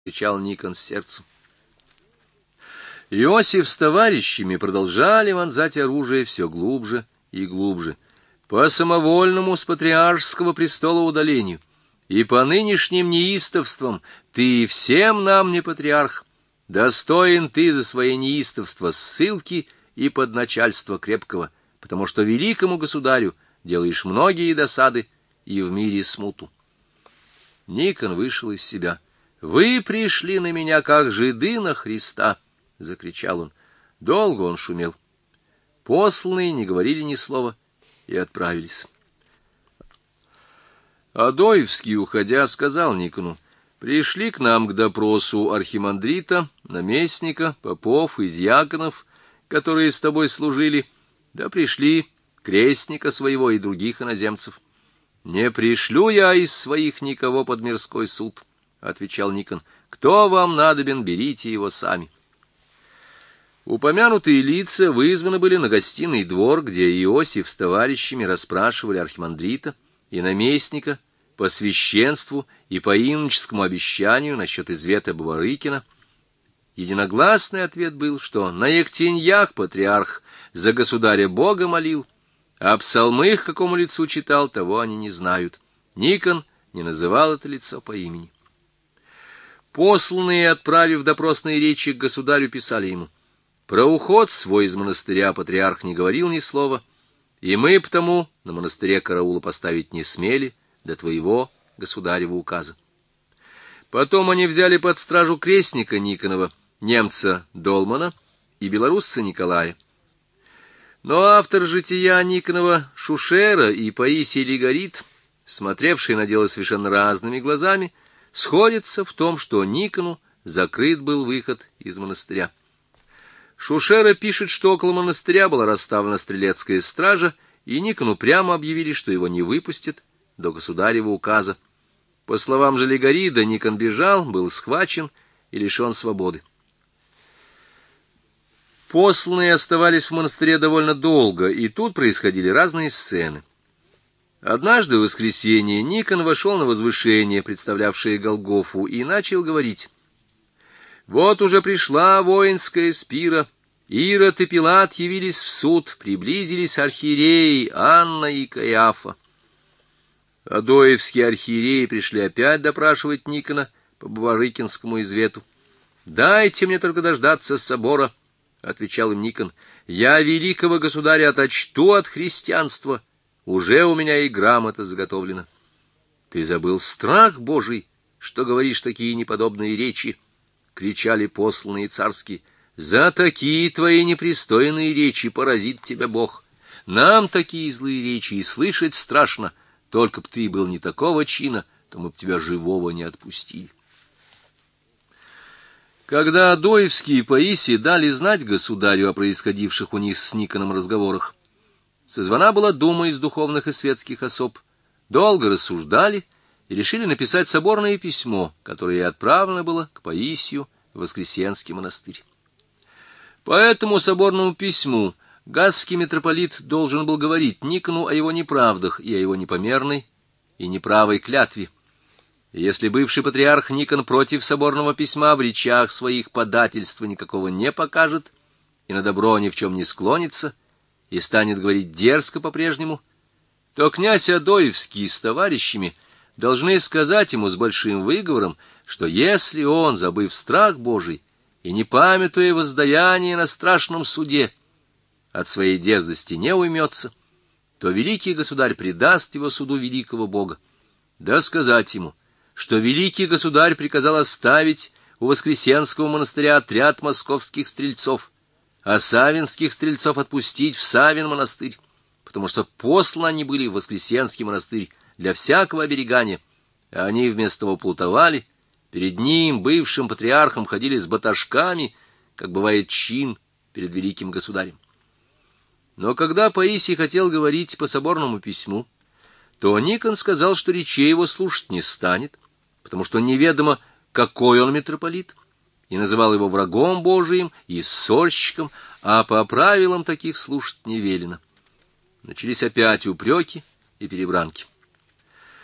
— кричал Никон с сердцем. Иосиф с товарищами продолжали вонзать оружие все глубже и глубже. По самовольному с патриаршеского престола удалению и по нынешним неистовствам ты всем нам не патриарх. Достоин ты за свое неистовство ссылки и подначальства крепкого, потому что великому государю делаешь многие досады и в мире смуту. Никон вышел из себя. «Вы пришли на меня, как жиды на Христа!» — закричал он. Долго он шумел. Посланные не говорили ни слова и отправились. Адоевский, уходя, сказал Никону: «Пришли к нам к допросу архимандрита, наместника, попов и дьяконов, которые с тобой служили, да пришли крестника своего и других иноземцев». «Не пришлю я из своих никого под мирской суд», — отвечал Никон. «Кто вам надобен, берите его сами». Упомянутые лица вызваны были на гостиный двор, где Иосиф с товарищами расспрашивали архимандрита и наместника по священству и по иноческому обещанию насчет извета Бабарыкина. Единогласный ответ был, что на Ектеньях патриарх за государя Бога молил, а псалмы их какому лицу читал, того они не знают. Никон не называл это лицо по имени. Посланные, отправив допросные речи к государю, писали ему: «Про уход свой из монастыря патриарх не говорил ни слова, и мы потому на монастыре караула поставить не смели до твоего государева указа». Потом они взяли под стражу крестника Никонова, немца Долмана и белорусца Николая. Но автор жития Никонова Шушера и Паисий Лигорит, смотревший на дело совершенно разными глазами, сходятся в том, что Никону закрыт был выход из монастыря. Шушера пишет, что около монастыря была расставлена стрелецкая стража, и Никону прямо объявили, что его не выпустят до государева указа. По словам же Лигорида, Никон бежал, был схвачен и лишен свободы. Посланные оставались в монастыре довольно долго, и тут происходили разные сцены. Однажды в воскресенье Никон вошел на возвышение, представлявшее Голгофу, и начал говорить: «Вот уже пришла воинская спира, Ирод и Пилат явились в суд, приблизились архиереи Анна и Каиафа». Адоевские архиереи пришли опять допрашивать Никона по Бабарыкинскому извету. «Дайте мне только дождаться собора», — отвечал им Никон, — «я великого государя оточту от христианства, уже у меня и грамота заготовлена». «Ты забыл страх Божий, что говоришь такие неподобные речи», — кричали посланные царские. «За такие твои непристойные речи поразит тебя Бог. Нам такие злые речи и слышать страшно, только б ты был не такого чина, то мы б тебя живого не отпустили». Когда Адоевский и Паисий дали знать государю о происходивших у них с Никоном разговорах, созвана была дума из духовных и светских особ, долго рассуждали и решили написать соборное письмо, которое и отправлено было к Паисию в Воскресенский монастырь. По этому соборному письму газский митрополит должен был говорить Никону о его неправдах и о его непомерной и неправой клятве. И если бывший патриарх Никон против соборного письма в речах своих подательства никакого не покажет и на добро ни в чем не склонится и станет говорить дерзко по-прежнему, то князь Адоевский с товарищами должны сказать ему с большим выговором, что если он, забыв страх Божий и не памятуя воздаяние на страшном суде, от своей дерзости не уймется, то великий государь предаст его суду великого Бога. Да сказать ему, что великий государь приказал оставить у Воскресенского монастыря отряд московских стрельцов, а савинских стрельцов отпустить в Савин монастырь, потому что посланы они были в Воскресенский монастырь для всякого оберегания, а они вместо того плутовали, перед ним, бывшим патриархом, ходили с батажками, как бывает чин перед великим государем. Но когда Паисий хотел говорить по соборному письму, то Никон сказал, что речей его слушать не станет, потому что неведомо, какой он митрополит, и называл его врагом Божиим и ссорщиком, а по правилам таких слушать не велено. Начались опять упреки и перебранки.